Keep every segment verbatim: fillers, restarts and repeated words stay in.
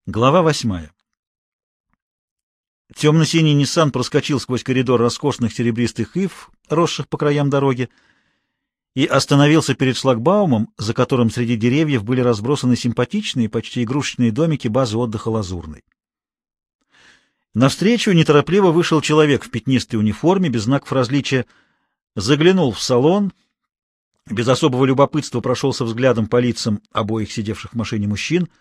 Глава восьмая. Темно-синий Ниссан проскочил сквозь коридор роскошных серебристых ив, росших по краям дороги, и остановился перед шлагбаумом, за которым среди деревьев были разбросаны симпатичные, почти игрушечные домики базы отдыха «Лазурный». Навстречу неторопливо вышел человек в пятнистой униформе, без знаков различия, заглянул в салон, без особого любопытства прошелся взглядом по лицам обоих сидевших в машине мужчин.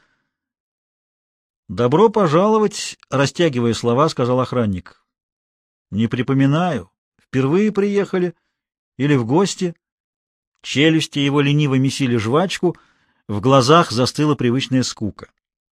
«Добро пожаловать», — растягивая слова, сказал охранник. «Не припоминаю. Впервые приехали? Или в гости?» Челюсти его лениво месили жвачку, в глазах застыла привычная скука.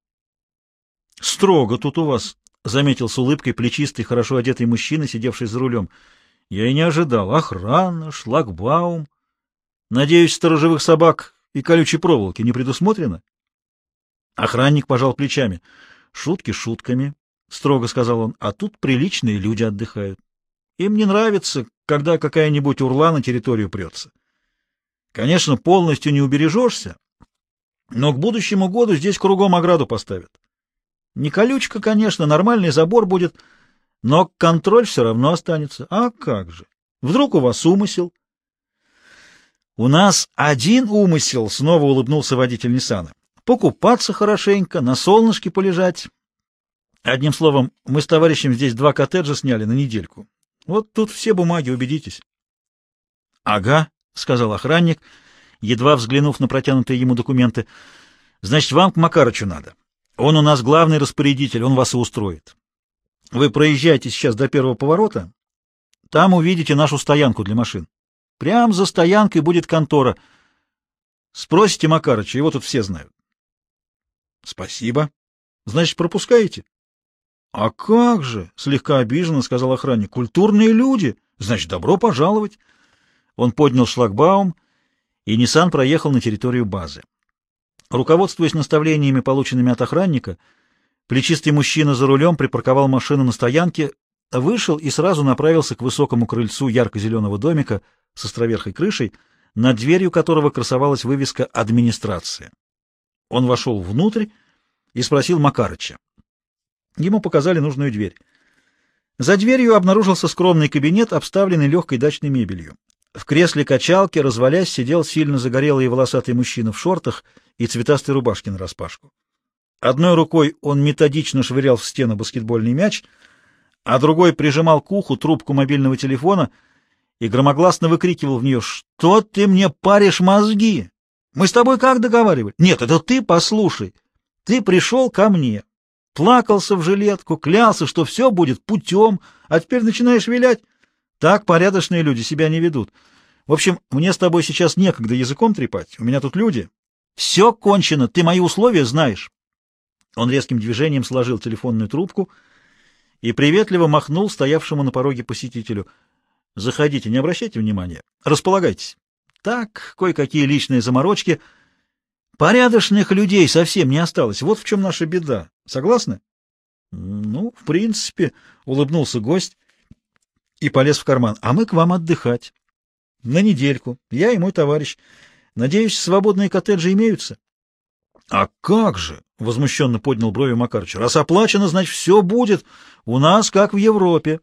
«Строго тут у вас», — заметил с улыбкой плечистый, хорошо одетый мужчина, сидевший за рулем. «Я и не ожидал. Охрана, шлагбаум. Надеюсь, сторожевых собак и колючей проволоки не предусмотрено?» Охранник пожал плечами. «Шутки шутками», — строго сказал он, — «а тут приличные люди отдыхают. Им не нравится, когда какая-нибудь урла на территорию прется. Конечно, полностью не убережешься, но к будущему году здесь кругом ограду поставят. Не колючка, конечно, нормальный забор будет, но контроль все равно останется. А как же? Вдруг у вас умысел?» «У нас один умысел», — снова улыбнулся водитель Ниссана. «Покупаться хорошенько, на солнышке полежать. Одним словом, мы с товарищем здесь два коттеджа сняли на недельку. Вот тут все бумаги, убедитесь». «Ага», — сказал охранник, едва взглянув на протянутые ему документы. «Значит, вам к Макарычу надо. Он у нас главный распорядитель, он вас и устроит. Вы проезжайте сейчас до первого поворота, там увидите нашу стоянку для машин. Прямо за стоянкой будет контора. Спросите Макарыча, его тут все знают». «Спасибо. Значит, пропускаете?» «А как же?» — слегка обиженно сказал охранник. «Культурные люди. Значит, добро пожаловать». Он поднял шлагбаум, и Ниссан проехал на территорию базы. Руководствуясь наставлениями, полученными от охранника, плечистый мужчина за рулем припарковал машину на стоянке, вышел и сразу направился к высокому крыльцу ярко-зеленого домика с островерхой крышей, над дверью которого красовалась вывеска «Администрация». Он вошел внутрь и спросил Макарыча. Ему показали нужную дверь. За дверью обнаружился скромный кабинет, обставленный легкой дачной мебелью. В кресле качалки, развалясь, сидел сильно загорелый и волосатый мужчина в шортах и цветастой рубашке нараспашку. Одной рукой он методично швырял в стену баскетбольный мяч, а другой прижимал к уху трубку мобильного телефона и громогласно выкрикивал в нее: «Что ты мне паришь мозги? Мы с тобой как договаривали? Нет, это ты послушай. Ты пришел ко мне, плакался в жилетку, клялся, что все будет путем, а теперь начинаешь вилять. Так порядочные люди себя не ведут. В общем, мне с тобой сейчас некогда языком трепать, у меня тут люди. Все кончено, ты мои условия знаешь». Он резким движением сложил телефонную трубку и приветливо махнул стоявшему на пороге посетителю. «Заходите, не обращайте внимания. Располагайтесь. Так, кое-какие личные заморочки. Порядочных людей совсем не осталось. Вот в чем наша беда. Согласны?» «Ну, в принципе», — улыбнулся гость и полез в карман. «А мы к вам отдыхать. На недельку. Я и мой товарищ. Надеюсь, свободные коттеджи имеются?» «А как же?» — возмущенно поднял брови Макарыч. «Раз оплачено, значит, все будет. У нас, как в Европе».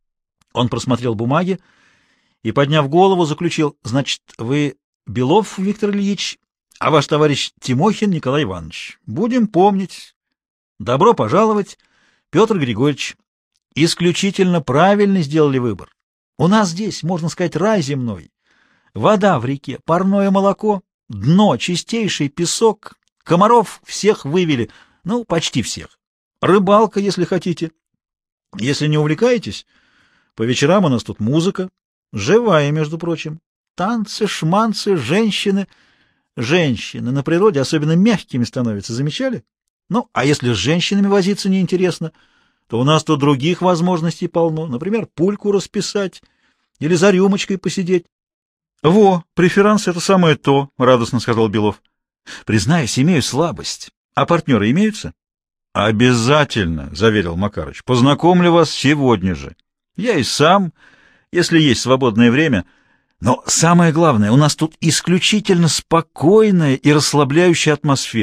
Он просмотрел бумаги и, подняв голову, заключил: «Значит, вы Белов Виктор Ильич, а ваш товарищ Тимохин Николай Иванович. Будем помнить. Добро пожаловать, Петр Григорьевич. Исключительно правильно сделали выбор. У нас здесь, можно сказать, рай земной. Вода в реке, парное молоко, дно, чистейший песок, комаров всех вывели, ну, почти всех. Рыбалка, если хотите. Если не увлекаетесь, по вечерам у нас тут музыка, живая, между прочим. Танцы, шманцы, женщины. Женщины на природе особенно мягкими становятся, замечали? Ну, а если с женщинами возиться неинтересно, то у нас тут других возможностей полно. Например, пульку расписать или за рюмочкой посидеть». «Во, преферанс — это самое то», — радостно сказал Белов. «Признаюсь, имею слабость. А партнеры имеются?» «Обязательно», — заверил Макарыч. «Познакомлю вас сегодня же. Я и сам, если есть свободное время. Но самое главное, у нас тут исключительно спокойная и расслабляющая атмосфера.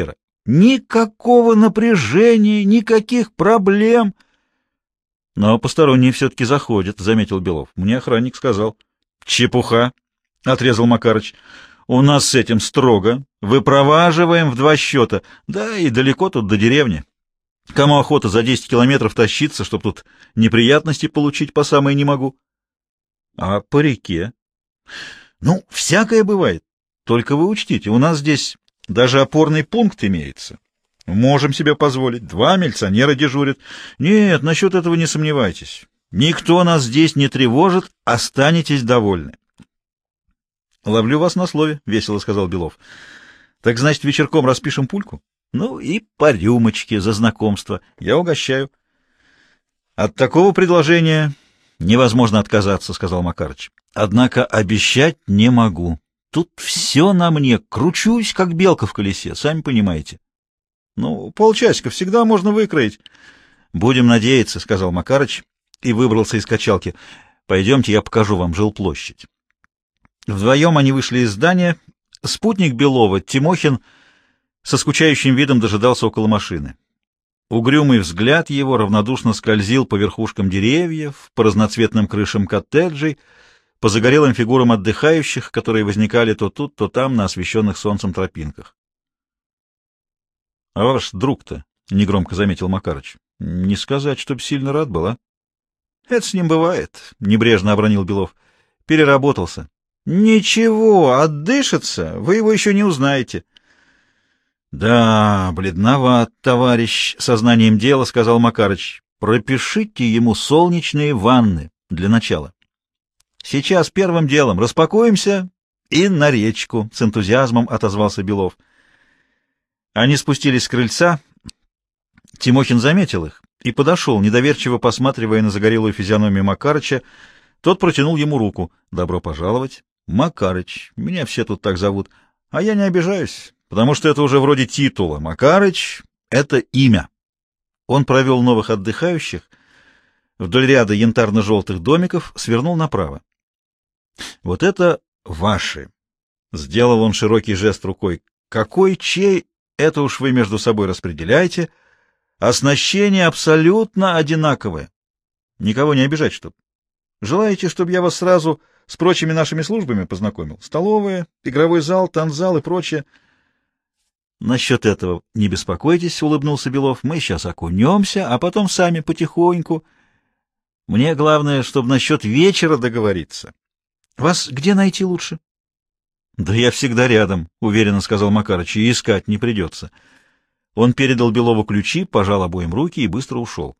Никакого напряжения, никаких проблем. Но посторонние все-таки заходят, — заметил Белов. Мне охранник сказал. Чепуха, — отрезал Макарыч. У нас с этим строго. Выпроваживаем в два счета. Да и далеко тут до деревни. Кому охота за десять километров тащиться, чтоб тут неприятности получить по самое не могу? А по реке? Ну, всякое бывает. Только вы учтите, у нас здесь даже опорный пункт имеется. Можем себе позволить. Два милиционера дежурят. Нет, насчет этого не сомневайтесь. Никто нас здесь не тревожит, останетесь довольны. Ловлю вас на слове, — весело сказал Белов. Так значит, вечерком распишем пульку? Ну и по рюмочке за знакомство. Я угощаю. От такого предложения невозможно отказаться, — сказал Макарыч. Однако обещать не могу. Тут все на мне, кручусь, как белка в колесе, сами понимаете. Ну, полчасика всегда можно выкроить. Будем надеяться, — сказал Макарыч и выбрался из качалки. Пойдемте, я покажу вам жилплощадь. Вдвоем они вышли из здания. Спутник Белова, Тимохин, со скучающим видом дожидался около машины. Угрюмый взгляд его равнодушно скользил по верхушкам деревьев, по разноцветным крышам коттеджей, по загорелым фигурам отдыхающих, которые возникали то тут, то там на освещенных солнцем тропинках. — А ваш друг-то, — негромко заметил Макарыч, — не сказать, чтоб сильно рад был, а? — Это с ним бывает, — небрежно обронил Белов. — Переработался. — Ничего, отдышится, вы его еще не узнаете. — Да, бледноват, товарищ, — сознанием дела сказал Макарыч. — Пропишите ему солнечные ванны для начала. Сейчас первым делом распакуемся и на речку, — с энтузиазмом отозвался Белов. Они спустились с крыльца. Тимохин заметил их и подошел, недоверчиво посматривая на загорелую физиономию Макарыча. Тот протянул ему руку. — Добро пожаловать. — Макарыч. Меня все тут так зовут. А я не обижаюсь, потому что это уже вроде титула. Макарыч — это имя. Он провел новых отдыхающих вдоль ряда янтарно-желтых домиков, свернул направо. — Вот это ваши. Сделал он широкий жест рукой. — Какой, чей, это уж вы между собой распределяете. Оснащение абсолютно одинаковое. Никого не обижать, чтоб. Желаете, чтобы я вас сразу с прочими нашими службами познакомил? Столовая, игровой зал, танцзал и прочее. — Насчет этого не беспокойтесь, — улыбнулся Белов. — Мы сейчас окунемся, а потом сами потихоньку. Мне главное, чтобы насчет вечера договориться. Вас где найти лучше? — Да я всегда рядом, — уверенно сказал Макарыч, — и искать не придется. Он передал Белову ключи, пожал обоим руки и быстро ушел.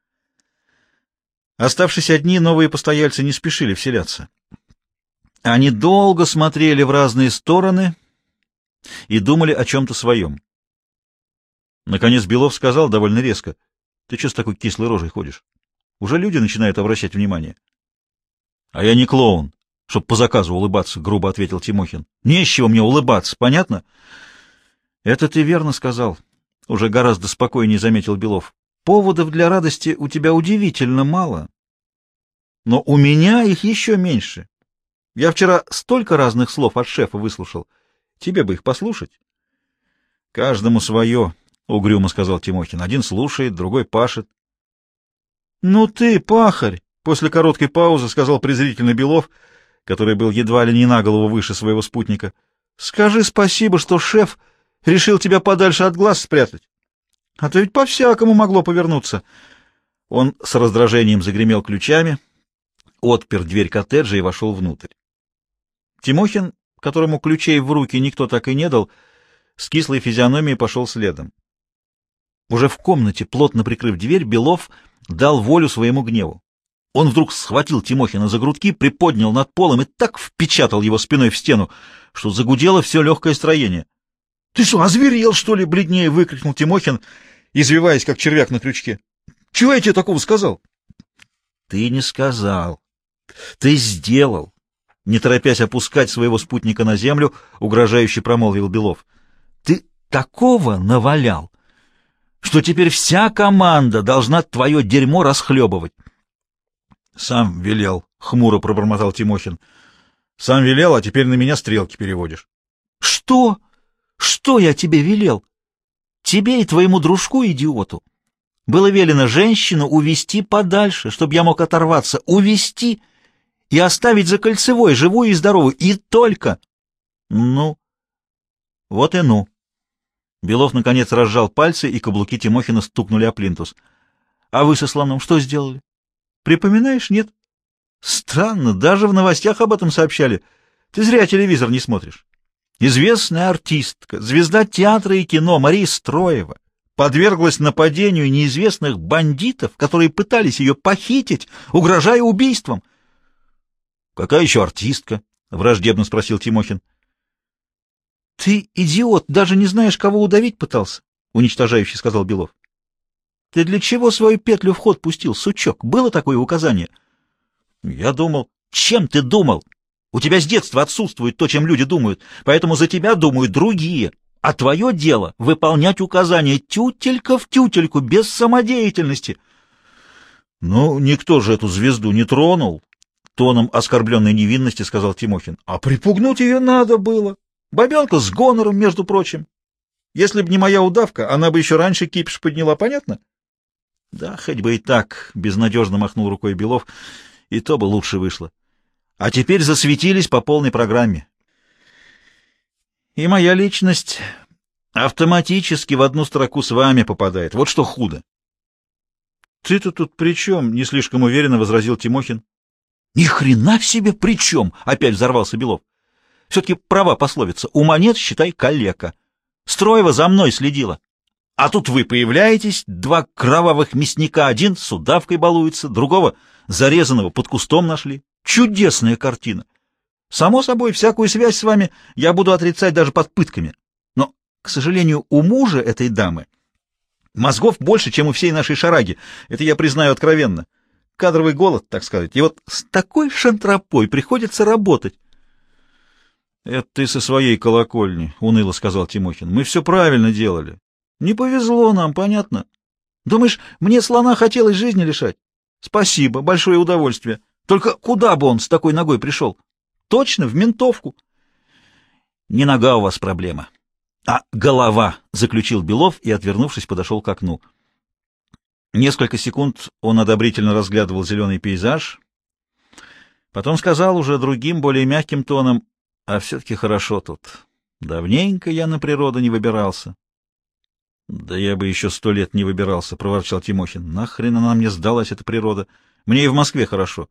Оставшись одни, новые постояльцы не спешили вселяться. Они долго смотрели в разные стороны и думали о чем-то своем. Наконец Белов сказал довольно резко: — Ты что с такой кислой рожей ходишь? Уже люди начинают обращать внимание. — А я не клоун, чтоб по заказу улыбаться, — грубо ответил Тимохин. — Не с чего мне улыбаться, понятно? — Это ты верно сказал, — уже гораздо спокойнее заметил Белов. — Поводов для радости у тебя удивительно мало. Но у меня их еще меньше. Я вчера столько разных слов от шефа выслушал. Тебе бы их послушать. — Каждому свое, — угрюмо сказал Тимохин. Один слушает, другой пашет. — Ну ты, пахарь! — после короткой паузы сказал презрительно Белов, который был едва ли не на голову выше своего спутника. — Скажи спасибо, что шеф решил тебя подальше от глаз спрятать. А то ведь по-всякому могло повернуться. Он с раздражением загремел ключами, отпер дверь коттеджа и вошел внутрь. Тимохин, которому ключей в руки никто так и не дал, с кислой физиономией пошел следом. Уже в комнате, плотно прикрыв дверь, Белов дал волю своему гневу. Он вдруг схватил Тимохина за грудки, приподнял над полом и так впечатал его спиной в стену, что загудело все легкое строение. — Ты что, озверел, что ли? — бледнее выкрикнул Тимохин, извиваясь, как червяк на крючке. — Чего я тебе такого сказал? — Ты не сказал. Ты сделал. Не торопясь опускать своего спутника на землю, угрожающе промолвил Белов. — Ты такого навалял, что теперь вся команда должна твое дерьмо расхлебывать. — Сам велел, — хмуро пробормотал Тимохин. — Сам велел, а теперь на меня стрелки переводишь. — Что? Что я тебе велел? Тебе и твоему дружку-идиоту было велено женщину увести подальше, чтобы я мог оторваться, увести и оставить за кольцевой, живую и здоровую, и только... Ну, вот и ну. Белов, наконец, разжал пальцы, и каблуки Тимохина стукнули о плинтус. А вы со слоном что сделали? Припоминаешь, нет? Странно, даже в новостях об этом сообщали. Ты зря телевизор не смотришь. Известная артистка, звезда театра и кино Мария Строева подверглась нападению неизвестных бандитов, которые пытались ее похитить, угрожая убийством. — Какая еще артистка? — враждебно спросил Тимохин. — Ты, идиот, даже не знаешь, кого удавить пытался, — уничтожающе сказал Белов. — Ты для чего свою петлю в ход пустил, сучок? Было такое указание? — Я думал. — Чем ты думал? У тебя с детства отсутствует то, чем люди думают, поэтому за тебя думают другие. А твое дело — выполнять указания тютелька в тютельку, без самодеятельности. — Ну, никто же эту звезду не тронул, — тоном оскорбленной невинности сказал Тимохин. — А припугнуть ее надо было. Бабенка с гонором, между прочим. Если б не моя удавка, она бы еще раньше кипиш подняла, понятно? — Да, хоть бы и так, — безнадежно махнул рукой Белов, — и то бы лучше вышло. А теперь засветились по полной программе. И моя личность автоматически в одну строку с вами попадает. Вот что худо. — Ты-то тут при чем? — не слишком уверенно возразил Тимохин. — Ни хрена в себе при чем! — опять взорвался Белов. — Все-таки права пословица. У монет, считай, калека. Строева за мной следила. А тут вы появляетесь, два кровавых мясника, один с удавкой балуется, другого зарезанного под кустом нашли. Чудесная картина. Само собой, всякую связь с вами я буду отрицать даже под пытками. Но, к сожалению, у мужа этой дамы мозгов больше, чем у всей нашей шараги. Это я признаю откровенно. Кадровый голод, так сказать. И вот с такой шантропой приходится работать. — Это ты со своей колокольни, — уныло сказал Тимохин. — Мы все правильно делали. Не повезло нам, понятно? Думаешь, мне слона хотелось жизни лишать? Спасибо, большое удовольствие. Только куда бы он с такой ногой пришел? Точно, в ментовку. Не нога у вас проблема, а голова, — заключил Белов и, отвернувшись, подошел к окну. Несколько секунд он одобрительно разглядывал зеленый пейзаж, потом сказал уже другим, более мягким тоном: — А все-таки хорошо тут. Давненько я на природу не выбирался. — Да я бы еще сто лет не выбирался, — проворчал Тимохин. — Нахрен она мне сдалась, эта природа? Мне и в Москве хорошо.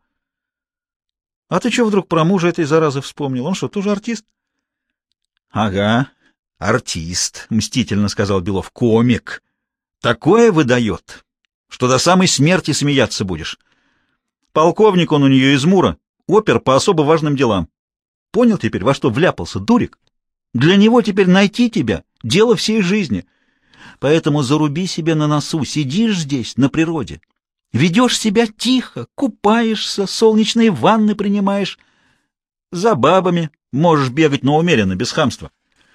— А ты что вдруг про мужа этой заразы вспомнил? Он что, тоже артист? — Ага, артист, — мстительно сказал Белов. — Комик. Такое выдает, что до самой смерти смеяться будешь. Полковник он у нее из Мура, опер по особо важным делам. Понял теперь, во что вляпался, дурик? Для него теперь найти тебя — дело всей жизни. Поэтому заруби себе на носу, сидишь здесь, на природе, ведешь себя тихо, купаешься, солнечные ванны принимаешь. За бабами можешь бегать, но умеренно, без хамства.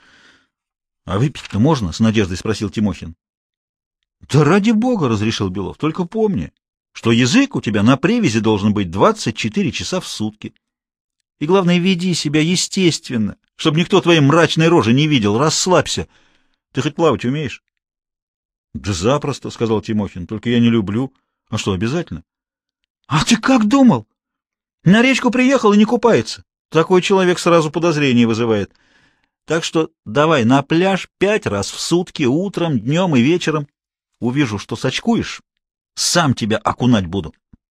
— А выпить-то можно? — с надеждой спросил Тимохин. — Да ради бога, — разрешил Белов, — только помни, что язык у тебя на привязи должен быть двадцать четыре часа в сутки. И главное, веди себя естественно, чтобы никто твоей мрачной рожи не видел. Расслабься. Ты хоть плавать умеешь? — Да запросто, — сказал Тимохин, — только я не люблю. А что, обязательно? — А ты как думал? На речку приехал и не купается. Такой человек сразу подозрение вызывает. Так что давай на пляж пять раз в сутки, утром, днем и вечером. Увижу, что сочкуешь, сам тебя окунать буду.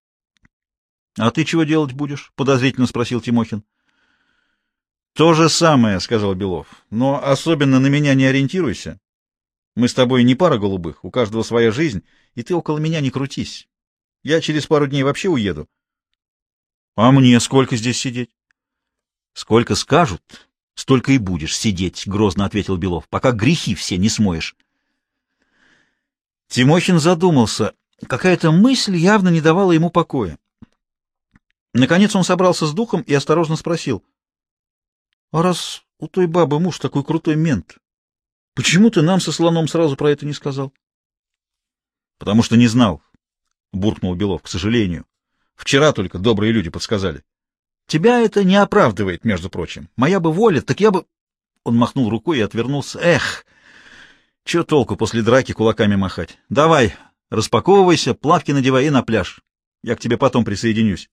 — А ты чего делать будешь? — подозрительно спросил Тимохин. — То же самое, — сказал Белов, — но особенно на меня не ориентируйся. Мы с тобой не пара голубых, у каждого своя жизнь, и ты около меня не крутись. Я через пару дней вообще уеду. — А мне сколько здесь сидеть? — Сколько скажут, столько и будешь сидеть, — грозно ответил Белов, — пока грехи все не смоешь. Тимохин задумался. Какая-то мысль явно не давала ему покоя. Наконец он собрался с духом и осторожно спросил: — А раз у той бабы муж такой крутой мент, почему ты нам со слоном сразу про это не сказал? — Потому что не знал, — буркнул Белов, — к сожалению. Вчера только добрые люди подсказали. — Тебя это не оправдывает, между прочим. Моя бы воля, так я бы... Он махнул рукой и отвернулся. Эх, Чё толку после драки кулаками махать? Давай, распаковывайся, плавки надевай и на пляж. Я к тебе потом присоединюсь.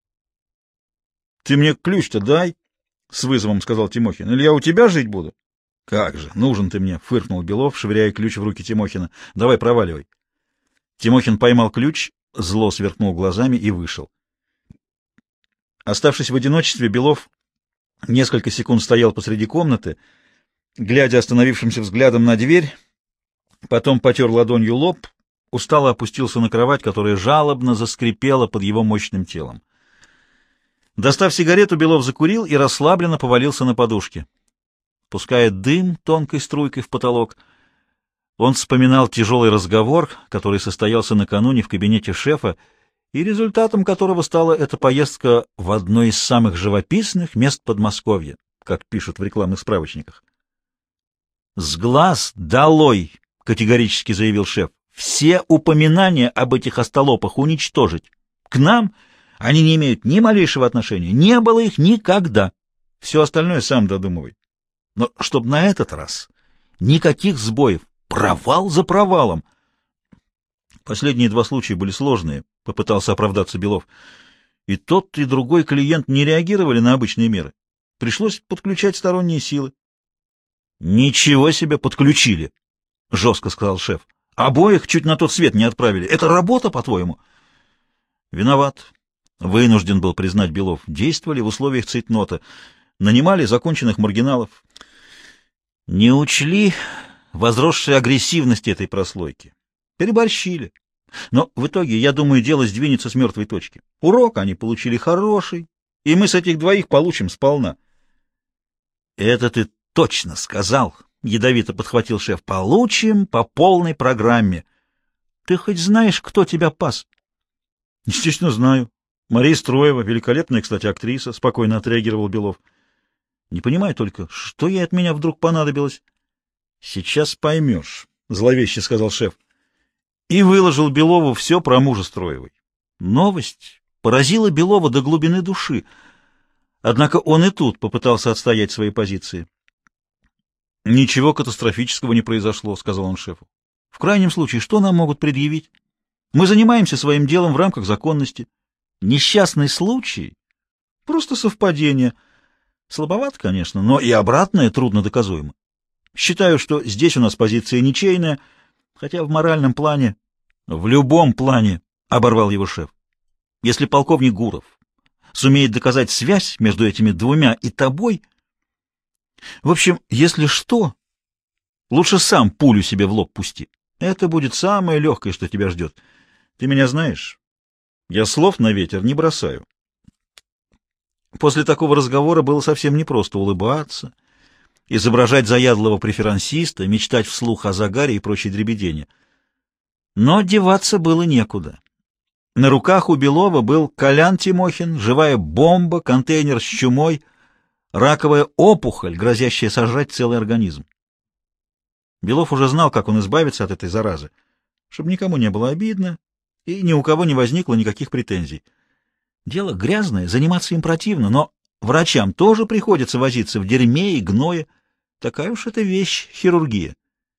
— Ты мне ключ-то дай, — с вызовом сказал Тимохин. — Или я у тебя жить буду? — Как же, нужен ты мне, — фыркнул Белов, швыряя ключ в руки Тимохина. — Давай, проваливай. Тимохин поймал ключ, зло сверкнул глазами и вышел. Оставшись в одиночестве, Белов несколько секунд стоял посреди комнаты, глядя остановившимся взглядом на дверь, потом потер ладонью лоб, устало опустился на кровать, которая жалобно заскрипела под его мощным телом. Достав сигарету, Белов закурил и расслабленно повалился на подушке. Пуская дым тонкой струйкой в потолок, он вспоминал тяжелый разговор, который состоялся накануне в кабинете шефа, и результатом которого стала эта поездка в одно из самых живописных мест Подмосковья, как пишут в рекламных справочниках. «С глаз долой!» — категорически заявил шеф. «Все упоминания об этих остолопах уничтожить. К нам они не имеют ни малейшего отношения, не было их никогда. Все остальное сам додумывай. Но чтоб на этот раз никаких сбоев, провал за провалом». Последние два случая были сложные, — попытался оправдаться Белов. И тот, и другой клиент не реагировали на обычные меры. Пришлось подключать сторонние силы. — Ничего себе подключили, — жестко сказал шеф. — Обоих чуть на тот свет не отправили. Это работа, по-твоему? — Виноват. Вынужден был признать Белов. Действовали в условиях цейтнота. Нанимали законченных маргиналов. Не учли возросшей агрессивности этой прослойки. Переборщили. Но в итоге, я думаю, дело сдвинется с мертвой точки. Урок они получили хороший, и мы с этих двоих получим сполна. — Это ты точно сказал, — ядовито подхватил шеф. — Получим по полной программе. Ты хоть знаешь, кто тебя пас? — Естественно, знаю. Мария Строева, великолепная, кстати, актриса, — спокойно отреагировал Белов. — Не понимаю только, что ей от меня вдруг понадобилось? — Сейчас поймешь, — зловеще сказал шеф. И выложил Белову все про мужа Строевой. Новость поразила Белова до глубины души, однако он и тут попытался отстоять свои позиции. — Ничего катастрофического не произошло, — сказал он шефу. — В крайнем случае, что нам могут предъявить? Мы занимаемся своим делом в рамках законности. Несчастный случай — просто совпадение. Слабовато, конечно, но и обратное трудно доказуемо. Считаю, что здесь у нас позиция ничейная, хотя в моральном плане, в любом плане, — оборвал его шеф. Если полковник Гуров сумеет доказать связь между этими двумя и тобой... В общем, если что, лучше сам пулю себе в лоб пусти. Это будет самое легкое, что тебя ждет. Ты меня знаешь. Я слов на ветер не бросаю. После такого разговора было совсем непросто улыбаться, изображать заядлого преферансиста, мечтать вслух о загаре и прочей дребедени. Но деваться было некуда. На руках у Белова был Колян Тимохин, живая бомба, контейнер с чумой, раковая опухоль, грозящая сожрать целый организм. Белов уже знал, как он избавится от этой заразы, чтобы никому не было обидно и ни у кого не возникло никаких претензий. Дело грязное, заниматься им противно, но врачам тоже приходится возиться в дерьме и гное. Такая уж это вещь — хирургия.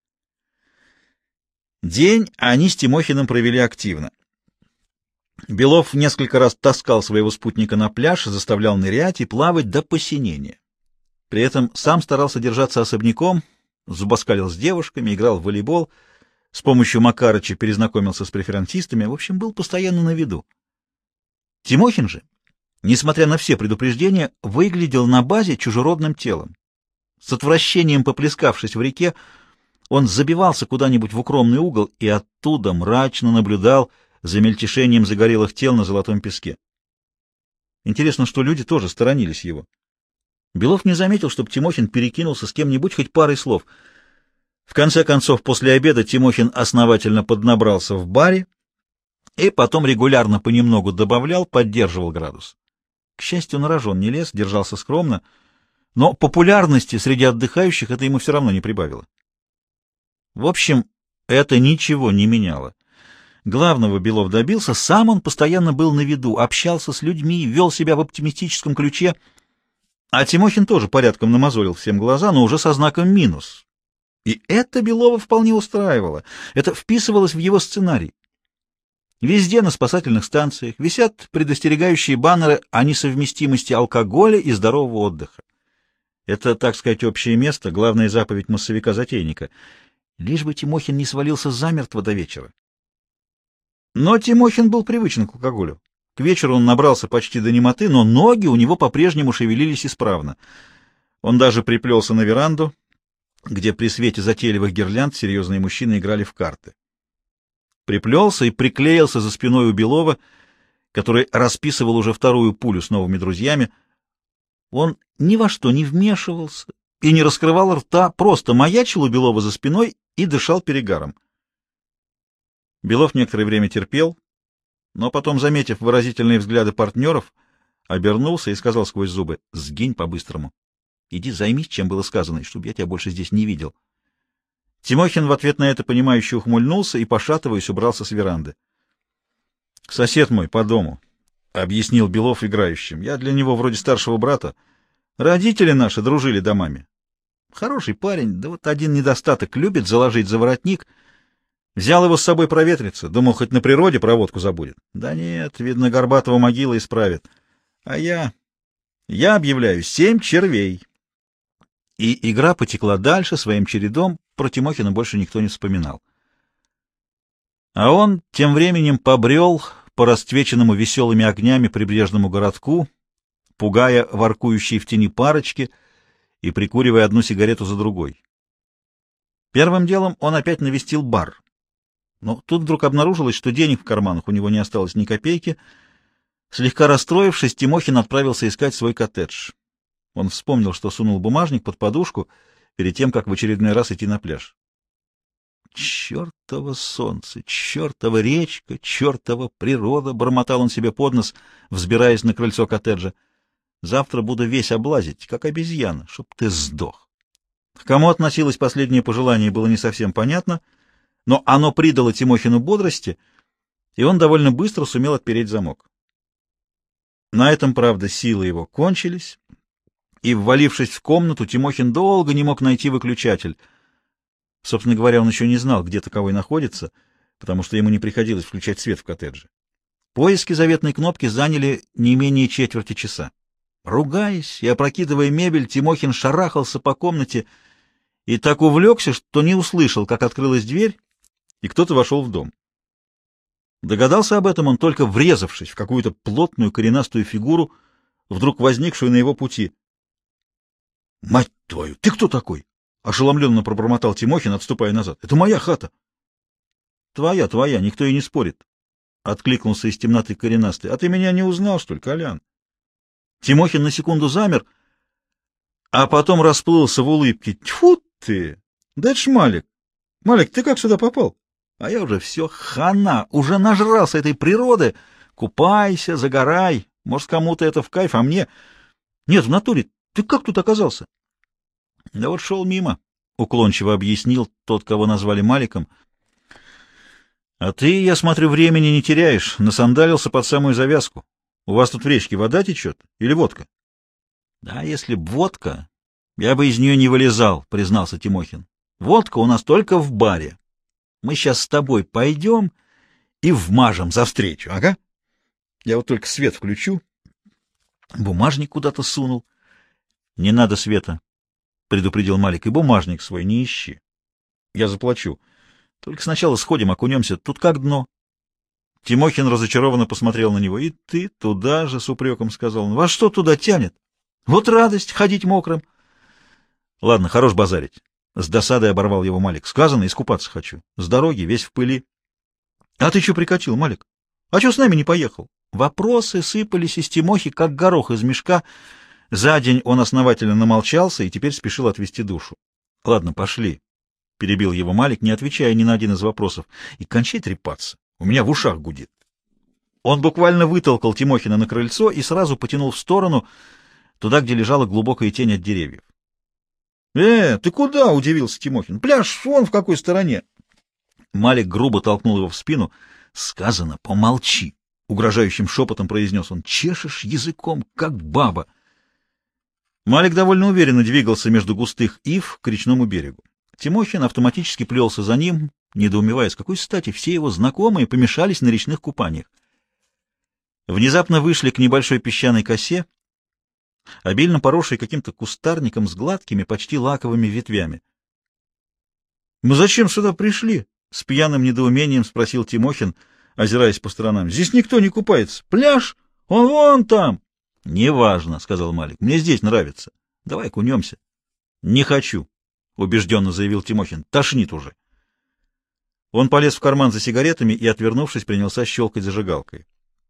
День они с Тимохиным провели активно. Белов несколько раз таскал своего спутника на пляж, заставлял нырять и плавать до посинения. При этом сам старался держаться особняком, зубоскалил с девушками, играл в волейбол, с помощью Макарыча перезнакомился с преферансистами, в общем, был постоянно на виду. Тимохин же, несмотря на все предупреждения, выглядел на базе чужеродным телом. С отвращением поплескавшись в реке, он забивался куда-нибудь в укромный угол и оттуда мрачно наблюдал за мельтешением загорелых тел на золотом песке. Интересно, что люди тоже сторонились его. Белов не заметил, чтобы Тимохин перекинулся с кем-нибудь хоть парой слов. В конце концов, после обеда Тимохин основательно поднабрался в баре и потом регулярно понемногу добавлял, поддерживал градус. К счастью, на рожон не лез, держался скромно, но популярности среди отдыхающих это ему все равно не прибавило. В общем, это ничего не меняло. Главного Белов добился, сам он постоянно был на виду, общался с людьми, вел себя в оптимистическом ключе, а Тимохин тоже порядком намазолил всем глаза, но уже со знаком минус. И это Белова вполне устраивало. Это вписывалось в его сценарий. Везде на спасательных станциях висят предостерегающие баннеры о несовместимости алкоголя и здорового отдыха. Это, так сказать, общее место, главная заповедь массовика-затейника. Лишь бы Тимохин не свалился замертво до вечера. Но Тимохин был привычен к алкоголю. К вечеру он набрался почти до немоты, но ноги у него по-прежнему шевелились исправно. Он даже приплелся на веранду, где при свете затейливых гирлянд серьезные мужчины играли в карты. Приплелся и приклеился за спиной у Белова, который расписывал уже вторую пулю с новыми друзьями. Он ни во что не вмешивался и не раскрывал рта, просто маячил у Белова за спиной и дышал перегаром. Белов некоторое время терпел, но потом, заметив выразительные взгляды партнеров, обернулся и сказал сквозь зубы: «Сгинь по-быстрому. Иди займись, чем было сказано, чтобы я тебя больше здесь не видел». Тимохин в ответ на это понимающе ухмыльнулся и, пошатываясь, убрался с веранды. «Сосед мой по дому», — объяснил Белов играющим. «Я для него вроде старшего брата. Родители наши дружили домами. Хороший парень, да вот один недостаток — любит заложить за воротник. Взял его с собой проветриться, думал, хоть на природе проводку забудет. Да нет, видно, Горбатова могила исправит. А я... я объявляю семь червей». И игра потекла дальше своим чередом, про Тимохина больше никто не вспоминал. А он тем временем побрел по расцвеченному веселыми огнями прибрежному городку, пугая воркующие в тени парочки и прикуривая одну сигарету за другой. Первым делом он опять навестил бар. Но тут вдруг обнаружилось, что денег в карманах у него не осталось ни копейки. Слегка расстроившись, Тимохин отправился искать свой коттедж. Он вспомнил, что сунул бумажник под подушку перед тем, как в очередной раз идти на пляж. «Чертово солнце, чертова речка, чертова природа!» — бормотал он себе под нос, взбираясь на крыльцо коттеджа. «Завтра буду весь облазить, как обезьяна, чтоб ты сдох». К кому относилось последнее пожелание, было не совсем понятно, но оно придало Тимохину бодрости, и он довольно быстро сумел отпереть замок. На этом, правда, силы его кончились, и, ввалившись в комнату, Тимохин долго не мог найти выключатель. Собственно говоря, он еще не знал, где таковой находится, потому что ему не приходилось включать свет в коттедже. Поиски заветной кнопки заняли не менее четверти часа. Ругаясь и опрокидывая мебель, Тимохин шарахался по комнате и так увлекся, что не услышал, как открылась дверь, и кто-то вошел в дом. Догадался об этом он только врезавшись в какую-то плотную коренастую фигуру, вдруг возникшую на его пути. «Мать твою, ты кто такой?» — ошеломленно пробормотал Тимохин, отступая назад. «Это моя хата». «Твоя, твоя, никто и не спорит», — откликнулся из темноты коренастый. «А ты меня не узнал, что ли, Колян?» Тимохин на секунду замер, а потом расплылся в улыбке. «Тьфу ты! Да это ж Малик! Малик, ты как сюда попал?» «А я уже все, хана, уже нажрался этой природы. Купайся, загорай. Может, кому-то это в кайф, а мне...» «Нет, в натуре. Ты как тут оказался?» «Да вот шел мимо», — уклончиво объяснил тот, кого назвали Маликом. «А ты, я смотрю, времени не теряешь, насандалился под самую завязку. У вас тут в речке вода течет или водка?» «Да, если б водка, я бы из нее не вылезал», — признался Тимохин. «Водка у нас только в баре. Мы сейчас с тобой пойдем и вмажем за встречу, ага? Я вот только свет включу». Бумажник куда-то сунул. «Не надо света», — предупредил Малик, — «и бумажник свой не ищи. Я заплачу. Только сначала сходим, окунемся. Тут как дно». Тимохин разочарованно посмотрел на него. «И ты туда же», — с упреком сказал он. «Во что туда тянет? Вот радость ходить мокрым». «Ладно, хорош базарить». С досадой оборвал его Малик. «Сказано, искупаться хочу. С дороги, весь в пыли». «А ты что прикатил, Малик? А что с нами не поехал?» Вопросы сыпались из Тимохи, как горох из мешка. За день он основательно намолчался и теперь спешил отвести душу. — Ладно, пошли, — перебил его Малик, не отвечая ни на один из вопросов. — И кончай трепаться. У меня в ушах гудит. Он буквально вытолкал Тимохина на крыльцо и сразу потянул в сторону, туда, где лежала глубокая тень от деревьев. — Э, ты куда? — удивился Тимохин. — Пляж вон в какой стороне. Малик грубо толкнул его в спину. — Сказано, помолчи, — угрожающим шепотом произнес он. — Чешешь языком, как баба. Малик довольно уверенно двигался между густых ив к речному берегу. Тимохин автоматически плелся за ним, недоумевая, с какой стати все его знакомые помешались на речных купаниях. Внезапно вышли к небольшой песчаной косе, обильно поросшей каким-то кустарником с гладкими, почти лаковыми ветвями. — Мы зачем сюда пришли? — с пьяным недоумением спросил Тимохин, озираясь по сторонам. — Здесь никто не купается. Пляж? Он вон там. — Неважно, — сказал Малик. — Мне здесь нравится. Давай окунемся. — Не хочу, — убежденно заявил Тимохин. — Тошнит уже. Он полез в карман за сигаретами и, отвернувшись, принялся щелкать зажигалкой.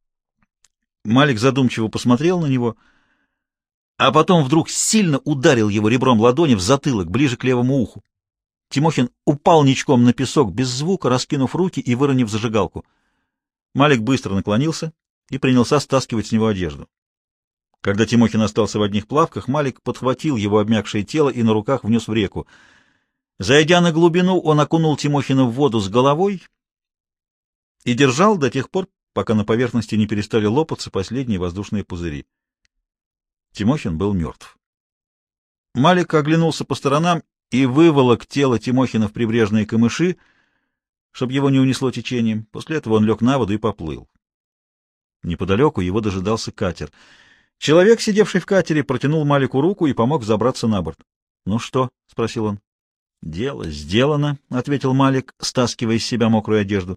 Малик задумчиво посмотрел на него, а потом вдруг сильно ударил его ребром ладони в затылок, ближе к левому уху. Тимохин упал ничком на песок без звука, раскинув руки и выронив зажигалку. Малик быстро наклонился и принялся стаскивать с него одежду. Когда Тимохин остался в одних плавках, Малик подхватил его обмякшее тело и на руках внес в реку. Зайдя на глубину, он окунул Тимохина в воду с головой и держал до тех пор, пока на поверхности не перестали лопаться последние воздушные пузыри. Тимохин был мертв. Малик оглянулся по сторонам и выволок тело Тимохина в прибрежные камыши, чтобы его не унесло течением. После этого он лег на воду и поплыл. Неподалеку его дожидался катер. Человек, сидевший в катере, протянул Малику руку и помог забраться на борт. — Ну что? — спросил он. — Дело сделано, — ответил Малик, стаскивая из себя мокрую одежду.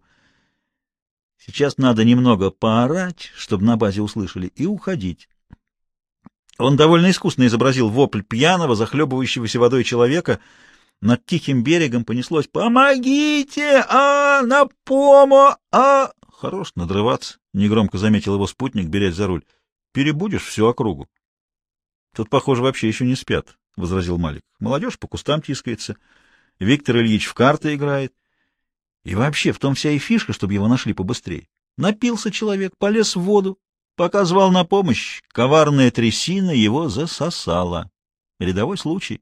— Сейчас надо немного поорать, чтобы на базе услышали, и уходить. Он довольно искусно изобразил вопль пьяного, захлебывающегося водой человека. Над тихим берегом понеслось «Помогите! А, на помо! А!» «Хорош надрываться», — негромко заметил его спутник, берясь за руль. «Перебудешь всю округу». «Тут, похоже, вообще еще не спят», — возразил Малик. «Молодежь по кустам тискается. Виктор Ильич в карты играет. И вообще, в том вся и фишка, чтобы его нашли побыстрее. Напился человек, полез в воду. Пока звал на помощь, коварная трясина его засосала. Рядовой случай».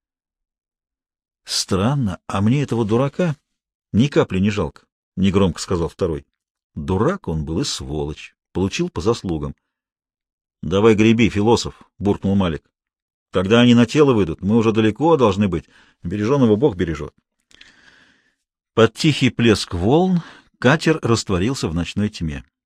«Странно, а мне этого дурака ни капли не жалко», — негромко сказал второй. «Дурак он был и сволочь. Получил по заслугам». «Давай греби, философ», — буркнул Малик. «Когда они на тело выйдут, мы уже далеко должны быть. Береженого Бог бережет». Под тихий плеск волн катер растворился в ночной тьме.